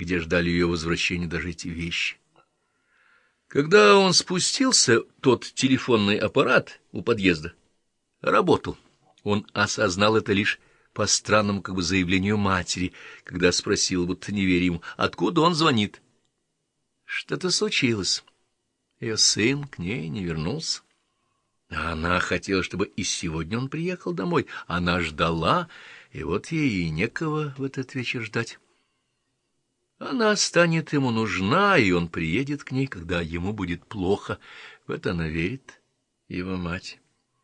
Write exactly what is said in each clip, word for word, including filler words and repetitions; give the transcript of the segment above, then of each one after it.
где ждали ее возвращения даже эти вещи. Когда он спустился, тот телефонный аппарат у подъезда работал. Он осознал это лишь по странному как бы заявлению матери, когда спросил, будто не веря ему, откуда он звонит. Что-то случилось. Ее сын к ней не вернулся. А она хотела, чтобы и сегодня он приехал домой. Она ждала, и вот ей и некого в этот вечер ждать. Она станет ему нужна, и он приедет к ней, когда ему будет плохо. В это она верит, его мать.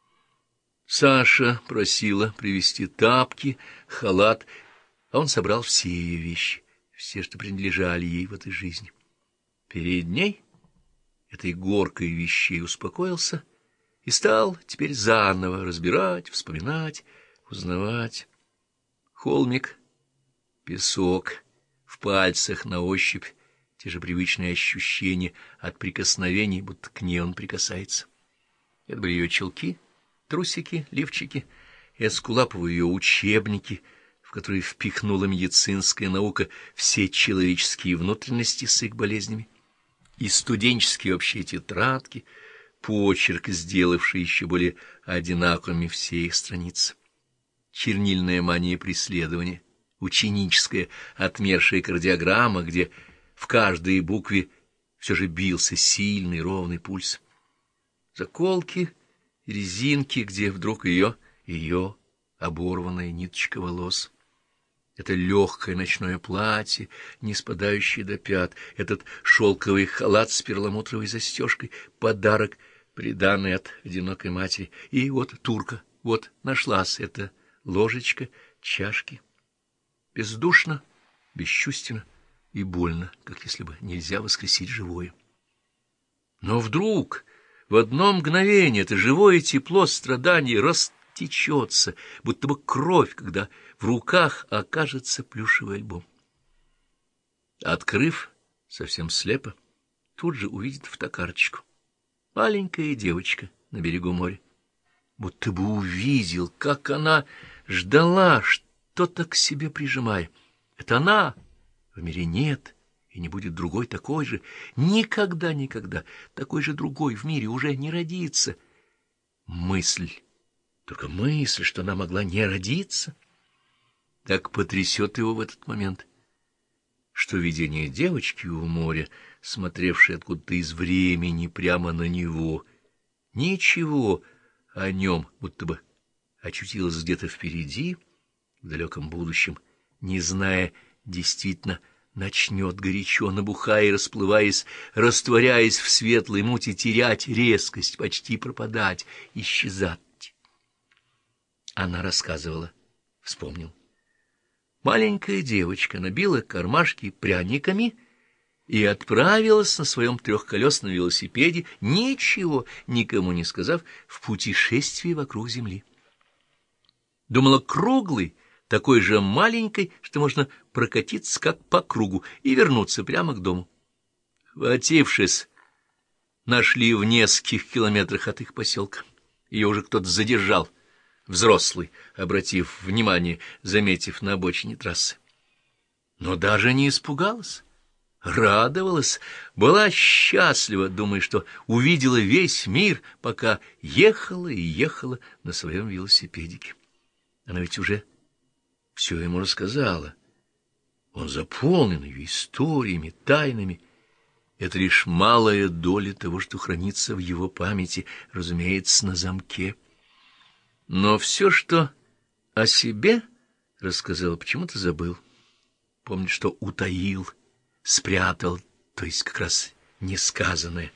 Саша просила привезти тапки, халат, а он собрал все ее вещи, все, что принадлежали ей в этой жизни. Перед ней, этой горкой вещей, успокоился и стал теперь заново разбирать, вспоминать, узнавать. Холмик, песок, в пальцах на ощупь те же привычные ощущения от прикосновений, будто к ней он прикасается. Это были ее чулки, трусики, лифчики, эскулаповые ее учебники, в которые впихнула медицинская наука все человеческие внутренности с их болезнями, и студенческие общие тетрадки, почерк, сделавший еще более одинаковыми все их страницы, чернильная мания преследования, ученическая отмершая кардиограмма, где в каждой букве все же бился сильный ровный пульс, заколки, резинки, где вдруг ее, ее оборванная ниточка волос. Это легкое ночное платье, не спадающее до пят, этот шелковый халат с перламутровой застежкой, подарок, приданный от одинокой матери. И вот турка, вот нашлась эта ложечка, чашки. Бездушно, бесчувственно и больно, как если бы нельзя воскресить живое. Но вдруг, в одно мгновение, это живое тепло страданий растечется, будто бы кровь, когда в руках окажется плюшевый альбом. Открыв, совсем слепо, тут же увидит фотокарточку. Маленькая девочка на берегу моря. Будто бы увидел, как она ждала, что-то к себе прижимая. Это она, в мире нет, и не будет другой такой же. Никогда, никогда такой же другой в мире уже не родится. Мысль, только мысль, что она могла не родиться, так потрясет его в этот момент, что видение девочки у моря, смотревшей откуда-то из времени прямо на него, ничего о нем будто бы очутилось где-то впереди, в далеком будущем, не зная, действительно, начнет горячо, набухая и расплываясь, растворяясь в светлой мути, терять резкость, почти пропадать, исчезать. Она рассказывала, вспомнил. Маленькая девочка набила кармашки пряниками и отправилась на своем трехколесном велосипеде, ничего никому не сказав, в путешествие вокруг земли. Думала, круглый, такой же маленькой, что можно прокатиться как по кругу и вернуться прямо к дому. Хватившись, нашли в нескольких километрах от их поселка. Ее уже кто-то задержал, взрослый, обратив внимание, заметив на обочине трассы. Но даже не испугалась, радовалась, была счастлива, думая, что увидела весь мир, пока ехала и ехала на своем велосипедике. Она ведь уже все ему рассказала. Он заполнен ее историями, тайнами. Это лишь малая доля того, что хранится в его памяти, разумеется, на замке. Но все, что о себе рассказал, почему-то забыл. Помнит, что утаил, спрятал, то есть как раз несказанное.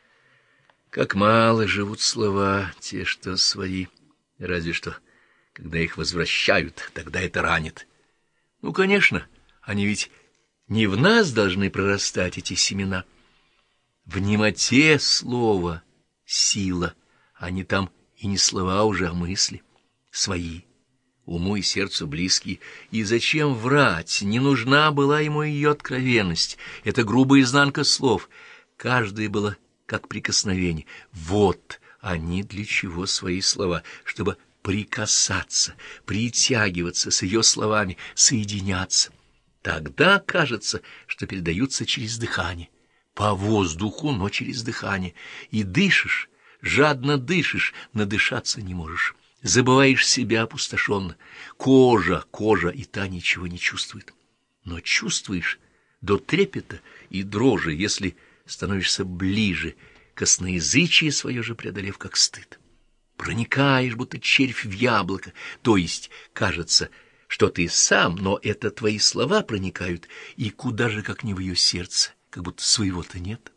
Как мало живут слова, те, что свои, разве что когда их возвращают, тогда это ранит. Ну, конечно, они ведь не в нас должны прорастать, эти семена. В немоте слова сила, они там и не слова уже, а мысли, свои, уму и сердцу близкие. И зачем врать? Не нужна была ему ее откровенность, это грубая изнанка слов. Каждое было как прикосновение. Вот они для чего свои слова, чтобы прикасаться, притягиваться с ее словами, соединяться. Тогда кажется, что передаются через дыхание, по воздуху, но через дыхание, и дышишь, жадно дышишь, надышаться не можешь, забываешь себя опустошенно, кожа, кожа, и та ничего не чувствует, но чувствуешь до трепета и дрожи, если становишься ближе, косноязычие свое же преодолев как стыд. Проникаешь, будто червь в яблоко, то есть, кажется, что ты сам, но это твои слова проникают, и куда же, как не в ее сердце, как будто своего-то нет.